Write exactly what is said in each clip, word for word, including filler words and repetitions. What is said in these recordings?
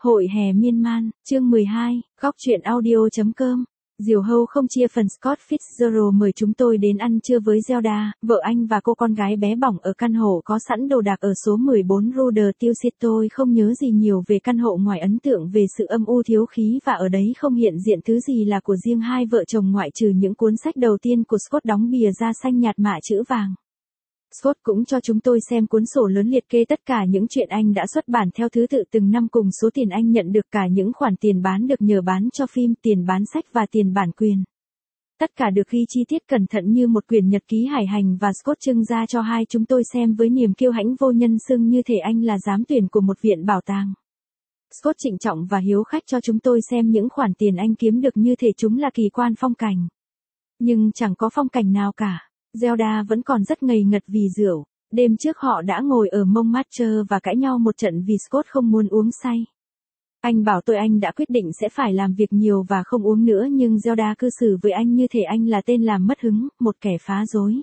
Hội hè miên man, chương mười hai, góc truyện audio.com. Diều hâu không chia phần. Scott Fitzgerald mời chúng tôi đến ăn trưa với Zelda, vợ anh và cô con gái bé bỏng ở căn hộ có sẵn đồ đạc ở số mười bốn Rue de Tilsit. Tôi không nhớ gì nhiều về căn hộ ngoài ấn tượng về sự âm u thiếu khí và ở đấy không hiện diện thứ gì là của riêng hai vợ chồng ngoại trừ những cuốn sách đầu tiên của Scott đóng bìa da xanh nhạt mạ chữ vàng. Scott cũng cho chúng tôi xem cuốn sổ lớn liệt kê tất cả những chuyện anh đã xuất bản theo thứ tự từng năm cùng số tiền anh nhận được, cả những khoản tiền bán được nhờ bán cho phim, tiền bán sách và tiền bản quyền. Tất cả được ghi chi tiết cẩn thận như một quyển nhật ký hải hành và Scott trưng ra cho hai chúng tôi xem với niềm kiêu hãnh vô nhân xưng như thể anh là giám tuyển của một viện bảo tàng. Scott trịnh trọng và hiếu khách cho chúng tôi xem những khoản tiền anh kiếm được như thể chúng là kỳ quan phong cảnh. Nhưng chẳng có phong cảnh nào cả. Zelda vẫn còn rất ngây ngật vì rượu. Đêm trước họ đã ngồi ở Montmartre và cãi nhau một trận vì Scott không muốn uống say. Anh bảo tôi anh đã quyết định sẽ phải làm việc nhiều và không uống nữa, nhưng Zelda cư xử với anh như thể anh là tên làm mất hứng, một kẻ phá rối.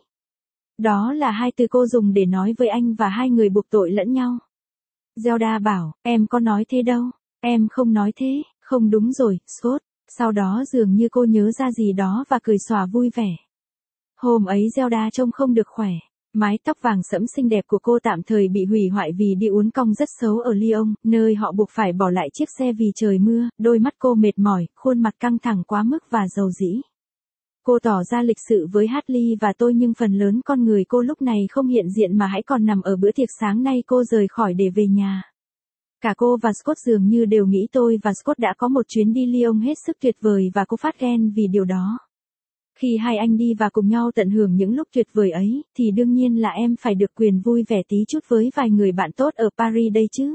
Đó là hai từ cô dùng để nói với anh và hai người buộc tội lẫn nhau. Zelda bảo, em có nói thế đâu, em không nói thế, không đúng rồi, Scott. Sau đó dường như cô nhớ ra gì đó và cười xòa vui vẻ. Hôm ấy Zelda trông không được khỏe. Mái tóc vàng sẫm xinh đẹp của cô tạm thời bị hủy hoại vì đi uốn cong rất xấu ở Lyon, nơi họ buộc phải bỏ lại chiếc xe vì trời mưa. Đôi mắt cô mệt mỏi, khuôn mặt căng thẳng quá mức và dầu dĩ. Cô tỏ ra lịch sự với Hartley và tôi, nhưng phần lớn con người cô lúc này không hiện diện mà hãy còn nằm ở bữa tiệc sáng nay cô rời khỏi để về nhà. Cả cô và Scott dường như đều nghĩ tôi và Scott đã có một chuyến đi Lyon hết sức tuyệt vời và cô phát ghen vì điều đó. Khi hai anh đi và cùng nhau tận hưởng những lúc tuyệt vời ấy, thì đương nhiên là em phải được quyền vui vẻ tí chút với vài người bạn tốt ở Paris đây chứ.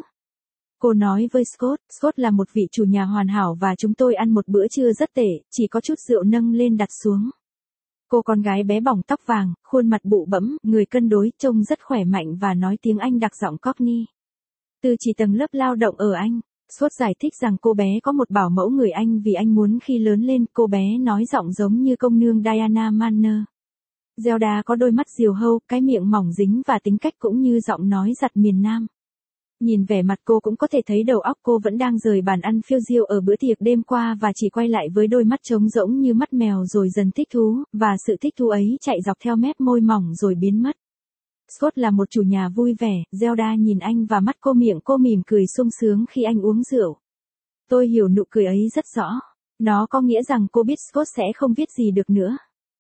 Cô nói với Scott. Scott là một vị chủ nhà hoàn hảo và chúng tôi ăn một bữa trưa rất tệ, chỉ có chút rượu nâng lên đặt xuống. Cô con gái bé bỏng tóc vàng, khuôn mặt bụ bẫm, người cân đối, trông rất khỏe mạnh và nói tiếng Anh đặc giọng Cockney. Từ chỉ tầng lớp lao động ở Anh. Scott giải thích rằng cô bé có một bảo mẫu người Anh vì anh muốn khi lớn lên. Cô bé nói giọng giống như công nương Diana Manner. Zelda có đôi mắt diều hâu, cái miệng mỏng dính và tính cách cũng như giọng nói giặt miền Nam. Nhìn vẻ mặt cô cũng có thể thấy đầu óc cô vẫn đang rời bàn ăn phiêu diêu ở bữa tiệc đêm qua và chỉ quay lại với đôi mắt trống rỗng như mắt mèo rồi dần thích thú, và sự thích thú ấy chạy dọc theo mép môi mỏng rồi biến mất. Scott là một chủ nhà vui vẻ. Zelda nhìn anh và mắt cô, miệng cô mỉm cười sung sướng khi anh uống rượu. Tôi hiểu nụ cười ấy rất rõ. Nó có nghĩa rằng cô biết Scott sẽ không viết gì được nữa.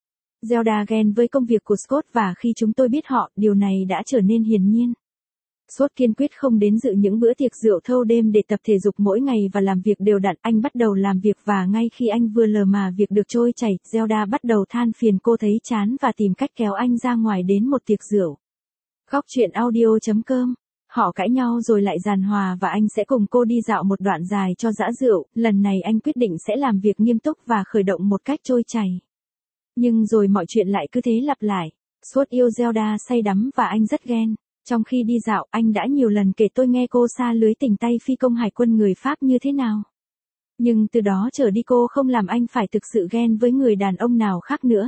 Zelda ghen với công việc của Scott và khi chúng tôi biết họ, điều này đã trở nên hiển nhiên. Scott kiên quyết không đến dự những bữa tiệc rượu thâu đêm để tập thể dục mỗi ngày và làm việc đều đặn. Anh bắt đầu làm việc và ngay khi anh vừa lờ mà việc được trôi chảy, Zelda bắt đầu than phiền, cô thấy chán và tìm cách kéo anh ra ngoài đến một tiệc rượu. Góc truyện audio.com. Họ cãi nhau rồi lại giàn hòa và anh sẽ cùng cô đi dạo một đoạn dài cho dã rượu. Lần này anh quyết định sẽ làm việc nghiêm túc và khởi động một cách trôi chảy. Nhưng rồi mọi chuyện lại cứ thế lặp lại. Scott yêu Zelda say đắm và anh rất ghen. Trong khi đi dạo, anh đã nhiều lần kể tôi nghe cô sa lưới tình tay phi công hải quân người Pháp như thế nào. Nhưng từ đó trở đi cô không làm anh phải thực sự ghen với người đàn ông nào khác nữa.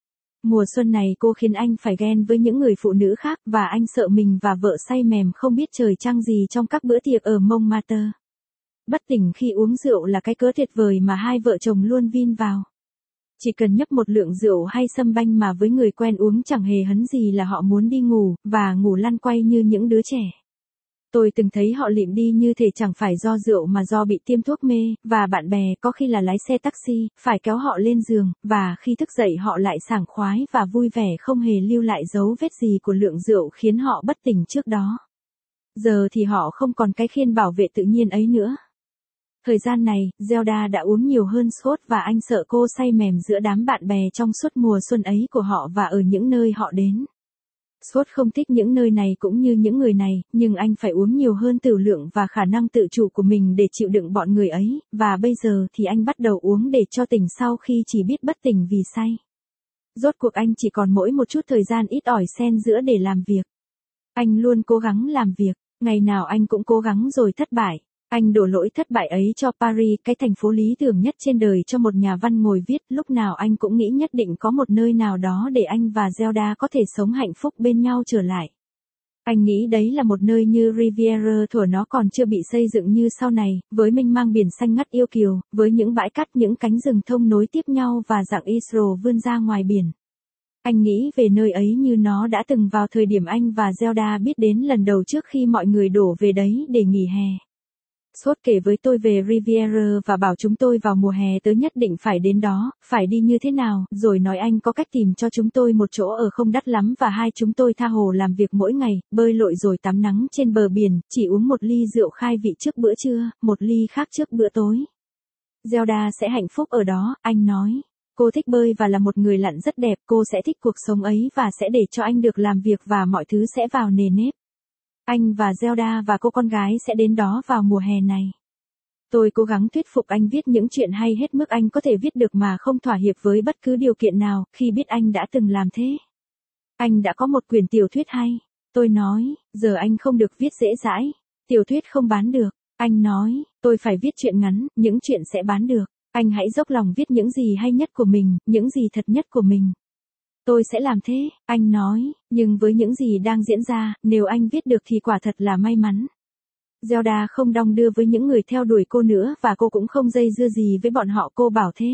Mùa xuân này cô khiến anh phải ghen với những người phụ nữ khác và anh sợ mình và vợ say mềm không biết trời trăng gì trong các bữa tiệc ở Montmartre. Bất tỉnh khi uống rượu là cái cớ tuyệt vời mà hai vợ chồng luôn vin vào. Chỉ cần nhấp một lượng rượu hay sâm banh mà với người quen uống chẳng hề hấn gì là họ muốn đi ngủ, và ngủ lăn quay như những đứa trẻ. Tôi từng thấy họ lịm đi như thể chẳng phải do rượu mà do bị tiêm thuốc mê, và bạn bè, có khi là lái xe taxi, phải kéo họ lên giường, và khi thức dậy họ lại sảng khoái và vui vẻ không hề lưu lại dấu vết gì của lượng rượu khiến họ bất tỉnh trước đó. Giờ thì họ không còn cái khiên bảo vệ tự nhiên ấy nữa. Thời gian này, Zelda đã uống nhiều hơn Scott và anh sợ cô say mềm giữa đám bạn bè trong suốt mùa xuân ấy của họ và ở những nơi họ đến. Scott không thích những nơi này cũng như những người này, nhưng anh phải uống nhiều hơn tửu lượng và khả năng tự chủ của mình để chịu đựng bọn người ấy, và bây giờ thì anh bắt đầu uống để cho tỉnh sau khi chỉ biết bất tỉnh vì say. Rốt cuộc anh chỉ còn mỗi một chút thời gian ít ỏi xen giữa để làm việc. Anh luôn cố gắng làm việc, ngày nào anh cũng cố gắng rồi thất bại. Anh đổ lỗi thất bại ấy cho Paris, cái thành phố lý tưởng nhất trên đời cho một nhà văn ngồi viết. Lúc nào anh cũng nghĩ nhất định có một nơi nào đó để anh và Zelda có thể sống hạnh phúc bên nhau trở lại. Anh nghĩ đấy là một nơi như Riviera thuở nó còn chưa bị xây dựng như sau này, với mênh mang biển xanh ngắt yêu kiều, với những bãi cát, những cánh rừng thông nối tiếp nhau và dạng Israel vươn ra ngoài biển. Anh nghĩ về nơi ấy như nó đã từng vào thời điểm anh và Zelda biết đến lần đầu trước khi mọi người đổ về đấy để nghỉ hè. Scott kể với tôi về Riviera và bảo chúng tôi vào mùa hè tới nhất định phải đến đó, phải đi như thế nào, rồi nói anh có cách tìm cho chúng tôi một chỗ ở không đắt lắm và hai chúng tôi tha hồ làm việc mỗi ngày, bơi lội rồi tắm nắng trên bờ biển, chỉ uống một ly rượu khai vị trước bữa trưa, một ly khác trước bữa tối. Zelda sẽ hạnh phúc ở đó, anh nói. Cô thích bơi và là một người lặn rất đẹp, cô sẽ thích cuộc sống ấy và sẽ để cho anh được làm việc và mọi thứ sẽ vào nề nếp. Anh và Zelda và cô con gái sẽ đến đó vào mùa hè này. Tôi cố gắng thuyết phục anh viết những chuyện hay hết mức anh có thể viết được mà không thỏa hiệp với bất cứ điều kiện nào, khi biết anh đã từng làm thế. Anh đã có một quyển tiểu thuyết hay. Tôi nói, giờ anh không được viết dễ dãi. Tiểu thuyết không bán được. Anh nói, tôi phải viết chuyện ngắn, những chuyện sẽ bán được. Anh hãy dốc lòng viết những gì hay nhất của mình, những gì thật nhất của mình. Tôi sẽ làm thế, anh nói, nhưng với những gì đang diễn ra, nếu anh viết được thì quả thật là may mắn. Zelda không đong đưa với những người theo đuổi cô nữa và cô cũng không dây dưa gì với bọn họ, cô bảo thế.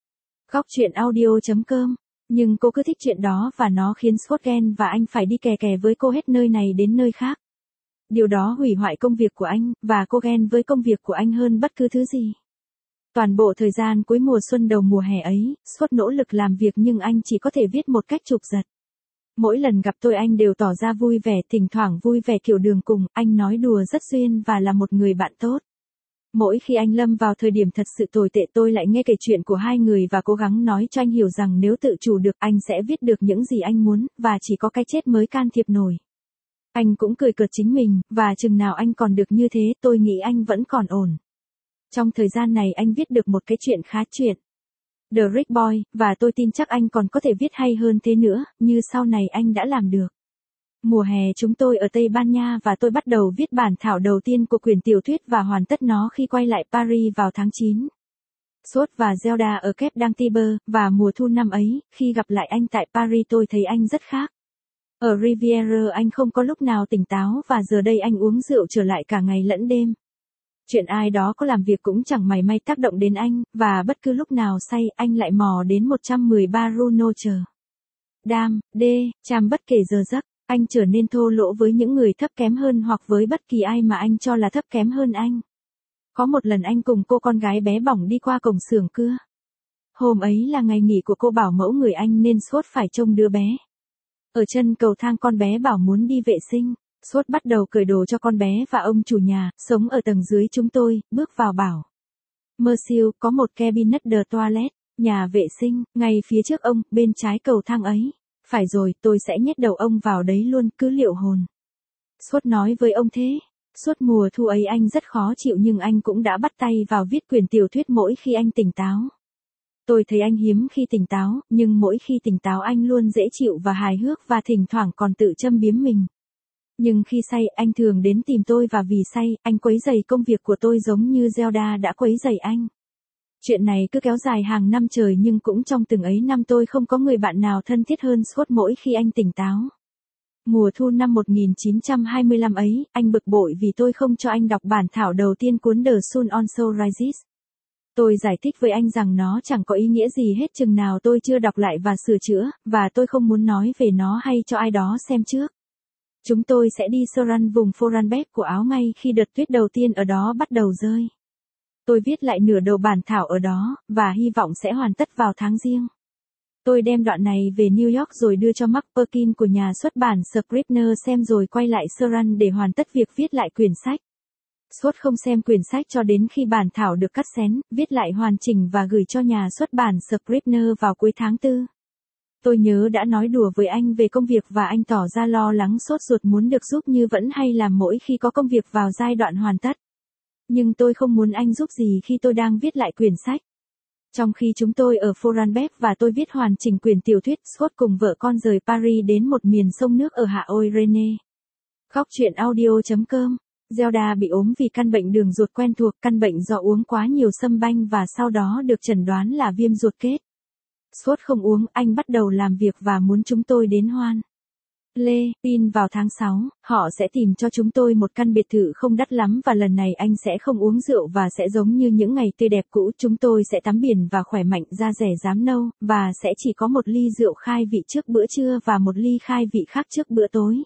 Góc truyện audio chấm com. Nhưng cô cứ thích chuyện đó và nó khiến Scott ghen và anh phải đi kè kè với cô hết nơi này đến nơi khác. Điều đó hủy hoại công việc của anh, và cô ghen với công việc của anh hơn bất cứ thứ gì. Toàn bộ thời gian cuối mùa xuân đầu mùa hè ấy, Scott nỗ lực làm việc nhưng anh chỉ có thể viết một cách chụp giật. Mỗi lần gặp tôi anh đều tỏ ra vui vẻ, thỉnh thoảng vui vẻ kiểu đường cùng, anh nói đùa rất duyên và là một người bạn tốt. Mỗi khi anh lâm vào thời điểm thật sự tồi tệ tôi lại nghe kể chuyện của hai người và cố gắng nói cho anh hiểu rằng nếu tự chủ được anh sẽ viết được những gì anh muốn, và chỉ có cái chết mới can thiệp nổi. Anh cũng cười cợt chính mình, và chừng nào anh còn được như thế tôi nghĩ anh vẫn còn ổn. Trong thời gian này anh viết được một cái chuyện khá chuyện. The Rick Boy, và tôi tin chắc anh còn có thể viết hay hơn thế nữa, như sau này anh đã làm được. Mùa hè chúng tôi ở Tây Ban Nha và tôi bắt đầu viết bản thảo đầu tiên của quyển tiểu thuyết và hoàn tất nó khi quay lại Paris vào tháng chín. Scott và Zelda ở Cape d'Antibes, và mùa thu năm ấy, khi gặp lại anh tại Paris tôi thấy anh rất khác. Ở Riviera anh không có lúc nào tỉnh táo và giờ đây anh uống rượu trở lại cả ngày lẫn đêm. Chuyện ai đó có làm việc cũng chẳng mảy may tác động đến anh, và bất cứ lúc nào say anh lại mò đến một trăm mười ba Runo chờ. Đam, đê, chăm bất kể giờ giấc, anh trở nên thô lỗ với những người thấp kém hơn hoặc với bất kỳ ai mà anh cho là thấp kém hơn anh. Có một lần anh cùng cô con gái bé bỏng đi qua cổng xưởng cưa. Hôm ấy là ngày nghỉ của cô bảo mẫu người anh nên Scott phải trông đứa bé. Ở chân cầu thang con bé bảo muốn đi vệ sinh. Scott bắt đầu cởi đồ cho con bé và ông chủ nhà, sống ở tầng dưới chúng tôi, bước vào bảo. Monsieur, có một cabinet de toilet, nhà vệ sinh, ngay phía trước ông, bên trái cầu thang ấy. Phải rồi, tôi sẽ nhét đầu ông vào đấy luôn, cứ liệu hồn. Scott nói với ông thế. Suốt mùa thu ấy anh rất khó chịu nhưng anh cũng đã bắt tay vào viết quyển tiểu thuyết mỗi khi anh tỉnh táo. Tôi thấy anh hiếm khi tỉnh táo, nhưng mỗi khi tỉnh táo anh luôn dễ chịu và hài hước và thỉnh thoảng còn tự châm biếm mình. Nhưng khi say, anh thường đến tìm tôi và vì say, anh quấy rầy công việc của tôi giống như Zelda đã quấy rầy anh. Chuyện này cứ kéo dài hàng năm trời nhưng cũng trong từng ấy năm tôi không có người bạn nào thân thiết hơn Scott mỗi khi anh tỉnh táo. Mùa thu năm một nghìn chín trăm hai mươi lăm ấy, anh bực bội vì tôi không cho anh đọc bản thảo đầu tiên cuốn The Sun Also Rises. Tôi giải thích với anh rằng nó chẳng có ý nghĩa gì hết chừng nào tôi chưa đọc lại và sửa chữa, và tôi không muốn nói về nó hay cho ai đó xem trước. Chúng tôi sẽ đi Soran vùng Foranbep của Áo ngay khi đợt tuyết đầu tiên ở đó bắt đầu rơi. Tôi viết lại nửa đầu bản thảo ở đó, và hy vọng sẽ hoàn tất vào tháng Giêng. Tôi đem đoạn này về New York rồi đưa cho Mark Perkin của nhà xuất bản Scribner xem rồi quay lại Soran để hoàn tất việc viết lại quyển sách. Scott không xem quyển sách cho đến khi bản thảo được cắt xén, viết lại hoàn chỉnh và gửi cho nhà xuất bản Scribner vào cuối tháng tư. Tôi nhớ đã nói đùa với anh về công việc và anh tỏ ra lo lắng sốt ruột muốn được giúp như vẫn hay làm mỗi khi có công việc vào giai đoạn hoàn tất. Nhưng tôi không muốn anh giúp gì khi tôi đang viết lại quyển sách. Trong khi chúng tôi ở Foranbep và tôi viết hoàn chỉnh quyển tiểu thuyết, Scott cùng vợ con rời Paris đến một miền sông nước ở hạ ôi Rene. Góc truyện audio chấm com. Zelda bị ốm vì căn bệnh đường ruột quen thuộc, căn bệnh do uống quá nhiều sâm banh và sau đó được chẩn đoán là viêm ruột kết. Scott không uống, anh bắt đầu làm việc và muốn chúng tôi đến hoan. Lê, Pin vào tháng sáu, họ sẽ tìm cho chúng tôi một căn biệt thự không đắt lắm và lần này anh sẽ không uống rượu và sẽ giống như những ngày tươi đẹp cũ. Chúng tôi sẽ tắm biển và khỏe mạnh da rẻ rám nâu, và sẽ chỉ có một ly rượu khai vị trước bữa trưa và một ly khai vị khác trước bữa tối.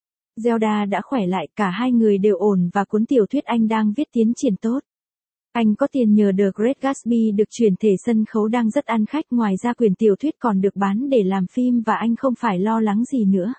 Zelda đã khỏe lại, cả hai người đều ổn và cuốn tiểu thuyết anh đang viết tiến triển tốt. Anh có tiền nhờ The Great Gatsby được chuyển thể sân khấu đang rất ăn khách, ngoài ra quyển tiểu thuyết còn được bán để làm phim và anh không phải lo lắng gì nữa.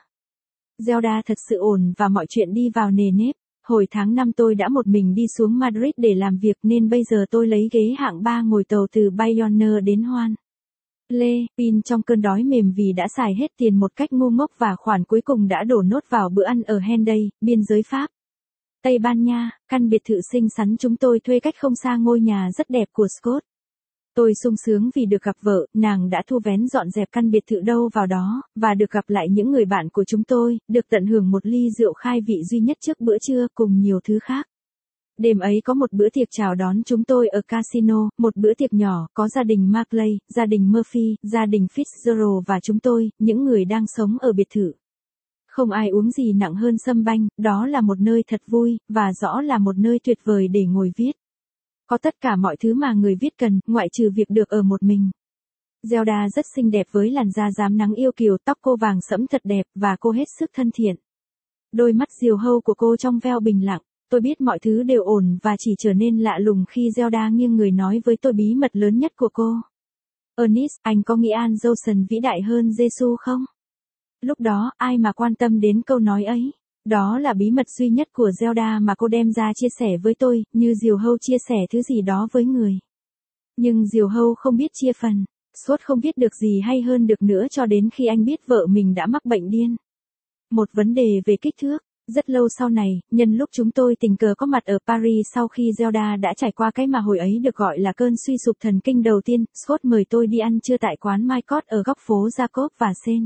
Zelda thật sự ổn và mọi chuyện đi vào nề nếp. Hồi tháng năm tôi đã một mình đi xuống Madrid để làm việc nên bây giờ tôi lấy ghế hạng ba ngồi tàu từ Bayonne đến Hoan. Lê, Pin trong cơn đói mềm vì đã xài hết tiền một cách ngu ngốc và khoản cuối cùng đã đổ nốt vào bữa ăn ở Henday, biên giới Pháp. Tây Ban Nha, căn biệt thự xinh xắn chúng tôi thuê cách không xa ngôi nhà rất đẹp của Scott. Tôi sung sướng vì được gặp vợ, nàng đã thu vén dọn dẹp căn biệt thự đâu vào đó, và được gặp lại những người bạn của chúng tôi, được tận hưởng một ly rượu khai vị duy nhất trước bữa trưa cùng nhiều thứ khác. Đêm ấy có một bữa tiệc chào đón chúng tôi ở casino, một bữa tiệc nhỏ, có gia đình Markley, gia đình Murphy, gia đình Fitzgerald và chúng tôi, những người đang sống ở biệt thự. Không ai uống gì nặng hơn sâm banh, đó là một nơi thật vui, và rõ là một nơi tuyệt vời để ngồi viết. Có tất cả mọi thứ mà người viết cần, ngoại trừ việc được ở một mình. Zelda rất xinh đẹp với làn da rám nắng yêu kiều, tóc cô vàng sẫm thật đẹp, và cô hết sức thân thiện. Đôi mắt diều hâu của cô trong veo bình lặng. Tôi biết mọi thứ đều ổn và chỉ trở nên lạ lùng khi Zelda nghiêng người nói với tôi bí mật lớn nhất của cô. Ernest, anh có nghĩ An Jolson vĩ đại hơn Giêsu không? Lúc đó, ai mà quan tâm đến câu nói ấy? Đó là bí mật duy nhất của Zelda mà cô đem ra chia sẻ với tôi, như diều hâu chia sẻ thứ gì đó với người. Nhưng diều hâu không biết chia phần. Scott không biết được gì hay hơn được nữa cho đến khi anh biết vợ mình đã mắc bệnh điên. Một vấn đề về kích thước. Rất lâu sau này, nhân lúc chúng tôi tình cờ có mặt ở Paris sau khi Zelda đã trải qua cái mà hồi ấy được gọi là cơn suy sụp thần kinh đầu tiên, Scott mời tôi đi ăn trưa tại quán Mycott ở góc phố Jacob và Sen.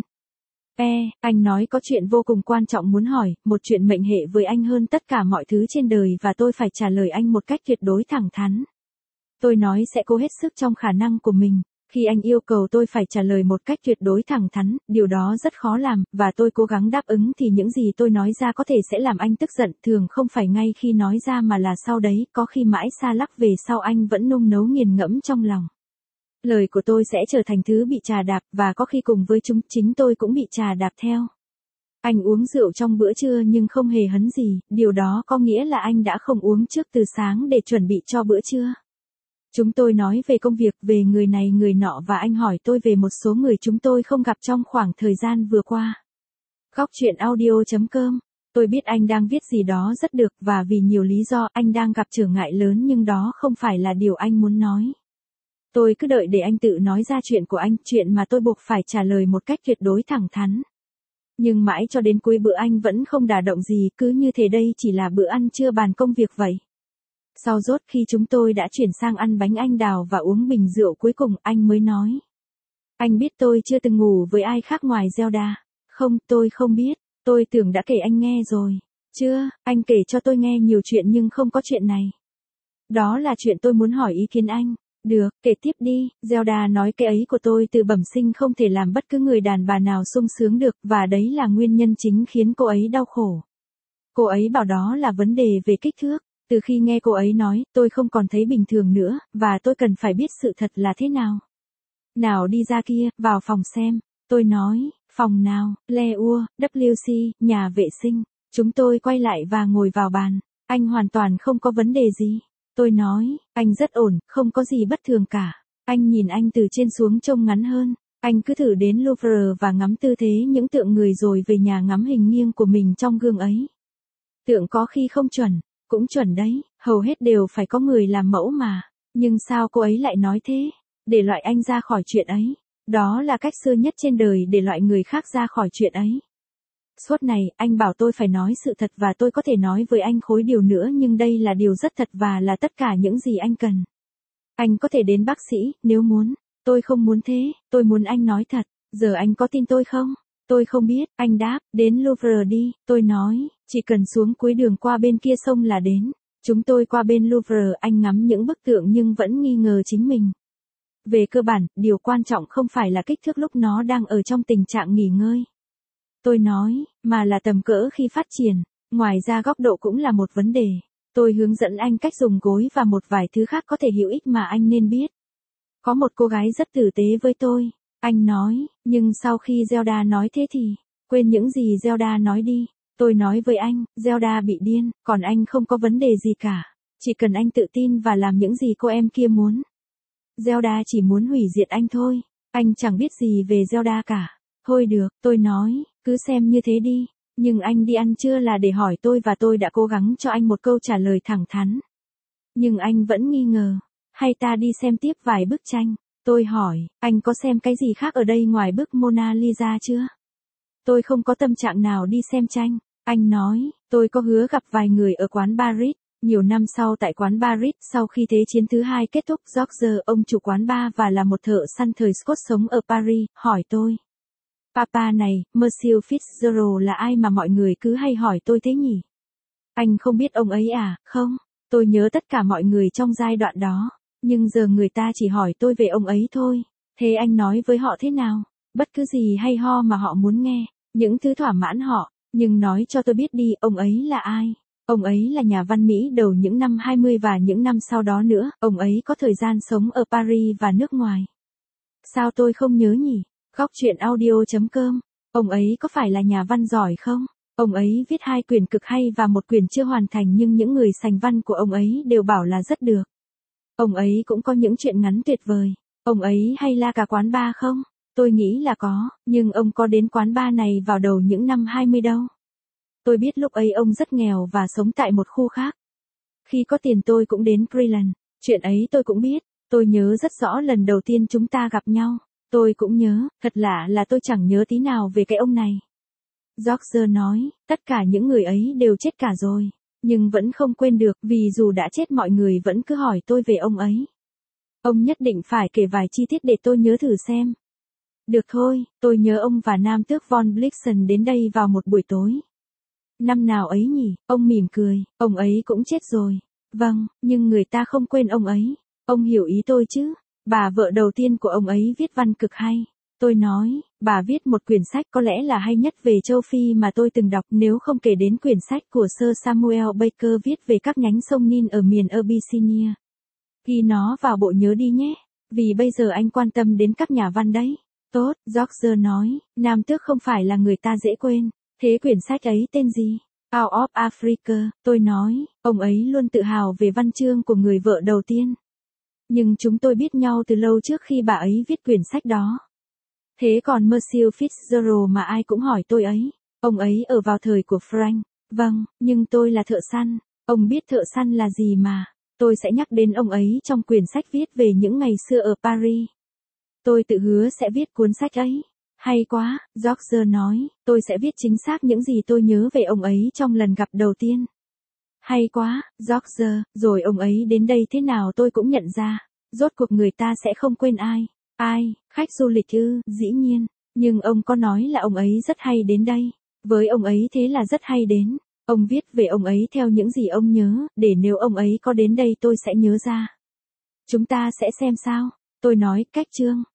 E, anh nói có chuyện vô cùng quan trọng muốn hỏi, một chuyện mệnh hệ với anh hơn tất cả mọi thứ trên đời và tôi phải trả lời anh một cách tuyệt đối thẳng thắn. Tôi nói sẽ cố hết sức trong khả năng của mình. Khi anh yêu cầu tôi phải trả lời một cách tuyệt đối thẳng thắn, điều đó rất khó làm, và tôi cố gắng đáp ứng thì những gì tôi nói ra có thể sẽ làm anh tức giận, thường không phải ngay khi nói ra mà là sau đấy, có khi mãi xa lắc về sau anh vẫn nung nấu nghiền ngẫm trong lòng. Lời của tôi sẽ trở thành thứ bị trà đạp, và có khi cùng với chúng chính tôi cũng bị trà đạp theo. Anh uống rượu trong bữa trưa nhưng không hề hấn gì, điều đó có nghĩa là anh đã không uống trước từ sáng để chuẩn bị cho bữa trưa. Chúng tôi nói về công việc, về người này người nọ và anh hỏi tôi về một số người chúng tôi không gặp trong khoảng thời gian vừa qua. Góc chuyện audio chấm com. Tôi biết anh đang viết gì đó rất được và vì nhiều lý do anh đang gặp trở ngại lớn nhưng đó không phải là điều anh muốn nói. Tôi cứ đợi để anh tự nói ra chuyện của anh, chuyện mà tôi buộc phải trả lời một cách tuyệt đối thẳng thắn. Nhưng mãi cho đến cuối bữa anh vẫn không đả động gì, cứ như thế đây chỉ là bữa ăn trưa bàn công việc vậy. Sau rốt khi chúng tôi đã chuyển sang ăn bánh anh đào và uống bình rượu cuối cùng anh mới nói. Anh biết tôi chưa từng ngủ với ai khác ngoài Zelda. Không, tôi không biết, tôi tưởng đã kể anh nghe rồi. Chưa, anh kể cho tôi nghe nhiều chuyện nhưng không có chuyện này. Đó là chuyện tôi muốn hỏi ý kiến anh. Được, kể tiếp đi, Zelda nói cái ấy của tôi từ bẩm sinh không thể làm bất cứ người đàn bà nào sung sướng được và đấy là nguyên nhân chính khiến cô ấy đau khổ. Cô ấy bảo đó là vấn đề về kích thước. Từ khi nghe cô ấy nói, tôi không còn thấy bình thường nữa, và tôi cần phải biết sự thật là thế nào. Nào đi ra kia, vào phòng xem. Tôi nói, phòng nào, Leur, vê xê, nhà vệ sinh. Chúng tôi quay lại và ngồi vào bàn. Anh hoàn toàn không có vấn đề gì. Tôi nói, anh rất ổn, không có gì bất thường cả. Anh nhìn anh từ trên xuống trông ngắn hơn. Anh cứ thử đến Louvre và ngắm tư thế những tượng người rồi về nhà ngắm hình nghiêng của mình trong gương ấy. Tượng có khi không chuẩn. Cũng chuẩn đấy, hầu hết đều phải có người làm mẫu mà. Nhưng sao cô ấy lại nói thế? Để loại anh ra khỏi chuyện ấy. Đó là cách xưa nhất trên đời để loại người khác ra khỏi chuyện ấy. Suốt này, anh bảo tôi phải nói sự thật và tôi có thể nói với anh khối điều nữa nhưng đây là điều rất thật và là tất cả những gì anh cần. Anh có thể đến bác sĩ, nếu muốn. Tôi không muốn thế, tôi muốn anh nói thật. Giờ anh có tin tôi không? Tôi không biết, anh đáp, đến Louvre đi, tôi nói, chỉ cần xuống cuối đường qua bên kia sông là đến. Chúng tôi qua bên Louvre, anh ngắm những bức tượng nhưng vẫn nghi ngờ chính mình. Về cơ bản, điều quan trọng không phải là kích thước lúc nó đang ở trong tình trạng nghỉ ngơi. Tôi nói, mà là tầm cỡ khi phát triển. Ngoài ra góc độ cũng là một vấn đề. Tôi hướng dẫn anh cách dùng gối và một vài thứ khác có thể hữu ích mà anh nên biết. Có một cô gái rất tử tế với tôi, anh nói, nhưng sau khi Zelda nói thế thì, quên những gì Zelda nói đi. Tôi nói với anh, Zelda bị điên, còn anh không có vấn đề gì cả. Chỉ cần anh tự tin và làm những gì cô em kia muốn. Zelda chỉ muốn hủy diệt anh thôi. Anh chẳng biết gì về Zelda cả. Thôi được, tôi nói, cứ xem như thế đi. Nhưng anh đi ăn trưa là để hỏi tôi và tôi đã cố gắng cho anh một câu trả lời thẳng thắn. Nhưng anh vẫn nghi ngờ. Hay ta đi xem tiếp vài bức tranh? Tôi hỏi, anh có xem cái gì khác ở đây ngoài bức Mona Lisa chưa? Tôi không có tâm trạng nào đi xem tranh. Anh nói, tôi có hứa gặp vài người ở quán Paris. Nhiều năm sau tại quán Paris, sau khi Thế chiến thứ hai kết thúc, George, ông chủ quán bar và là một thợ săn thời Scott sống ở Paris, hỏi tôi. Papa này, Monsieur Fitzgerald là ai mà mọi người cứ hay hỏi tôi thế nhỉ? Anh không biết ông ấy à? Không, tôi nhớ tất cả mọi người trong giai đoạn đó. Nhưng giờ người ta chỉ hỏi tôi về ông ấy thôi. Thế anh nói với họ thế nào? Bất cứ gì hay ho mà họ muốn nghe. Những thứ thỏa mãn họ. Nhưng nói cho tôi biết đi, ông ấy là ai? Ông ấy là nhà văn Mỹ đầu những năm hai mươi và những năm sau đó nữa. Ông ấy có thời gian sống ở Paris và nước ngoài. Sao tôi không nhớ nhỉ? Góc chuyện audio chấm com. Ông ấy có phải là nhà văn giỏi không? Ông ấy viết hai quyển cực hay và một quyển chưa hoàn thành nhưng những người sành văn của ông ấy đều bảo là rất được. Ông ấy cũng có những chuyện ngắn tuyệt vời. Ông ấy hay la cả quán bar không? Tôi nghĩ là có, nhưng ông có đến quán bar này vào đầu những năm hai mươi đâu. Tôi biết lúc ấy ông rất nghèo và sống tại một khu khác. Khi có tiền tôi cũng đến Greenland. Chuyện ấy tôi cũng biết. Tôi nhớ rất rõ lần đầu tiên chúng ta gặp nhau. Tôi cũng nhớ, thật lạ là tôi chẳng nhớ tí nào về cái ông này. George nói, tất cả những người ấy đều chết cả rồi. Nhưng vẫn không quên được vì dù đã chết mọi người vẫn cứ hỏi tôi về ông ấy. Ông nhất định phải kể vài chi tiết để tôi nhớ thử xem. Được thôi, tôi nhớ ông và Nam tước von Blixen đến đây vào một buổi tối. Năm nào ấy nhỉ, ông mỉm cười, ông ấy cũng chết rồi. Vâng, nhưng người ta không quên ông ấy. Ông hiểu ý tôi chứ? Bà vợ đầu tiên của ông ấy viết văn cực hay. Tôi nói, bà viết một quyển sách có lẽ là hay nhất về châu Phi mà tôi từng đọc nếu không kể đến quyển sách của Sir Samuel Baker viết về các nhánh sông Nin ở miền Abyssinia. Ghi nó vào bộ nhớ đi nhé, vì bây giờ anh quan tâm đến các nhà văn đấy. Tốt, George nói, Nam tước không phải là người ta dễ quên. Thế quyển sách ấy tên gì? Out of Africa, tôi nói, ông ấy luôn tự hào về văn chương của người vợ đầu tiên. Nhưng chúng tôi biết nhau từ lâu trước khi bà ấy viết quyển sách đó. Thế còn Monsieur Fitzgerald mà ai cũng hỏi tôi ấy, ông ấy ở vào thời của Frank. Vâng, nhưng tôi là thợ săn, ông biết thợ săn là gì mà. Tôi sẽ nhắc đến ông ấy trong quyển sách viết về những ngày xưa ở Paris. Tôi tự hứa sẽ viết cuốn sách ấy. Hay quá, George nói, tôi sẽ viết chính xác những gì tôi nhớ về ông ấy trong lần gặp đầu tiên. Hay quá, George, rồi ông ấy đến đây thế nào tôi cũng nhận ra. Rốt cuộc người ta sẽ không quên ai. Ai, khách du lịch ư, dĩ nhiên. Nhưng ông có nói là ông ấy rất hay đến đây. Với ông ấy thế là rất hay đến. Ông viết về ông ấy theo những gì ông nhớ, để nếu ông ấy có đến đây tôi sẽ nhớ ra. Chúng ta sẽ xem sao. Tôi nói, cách chương.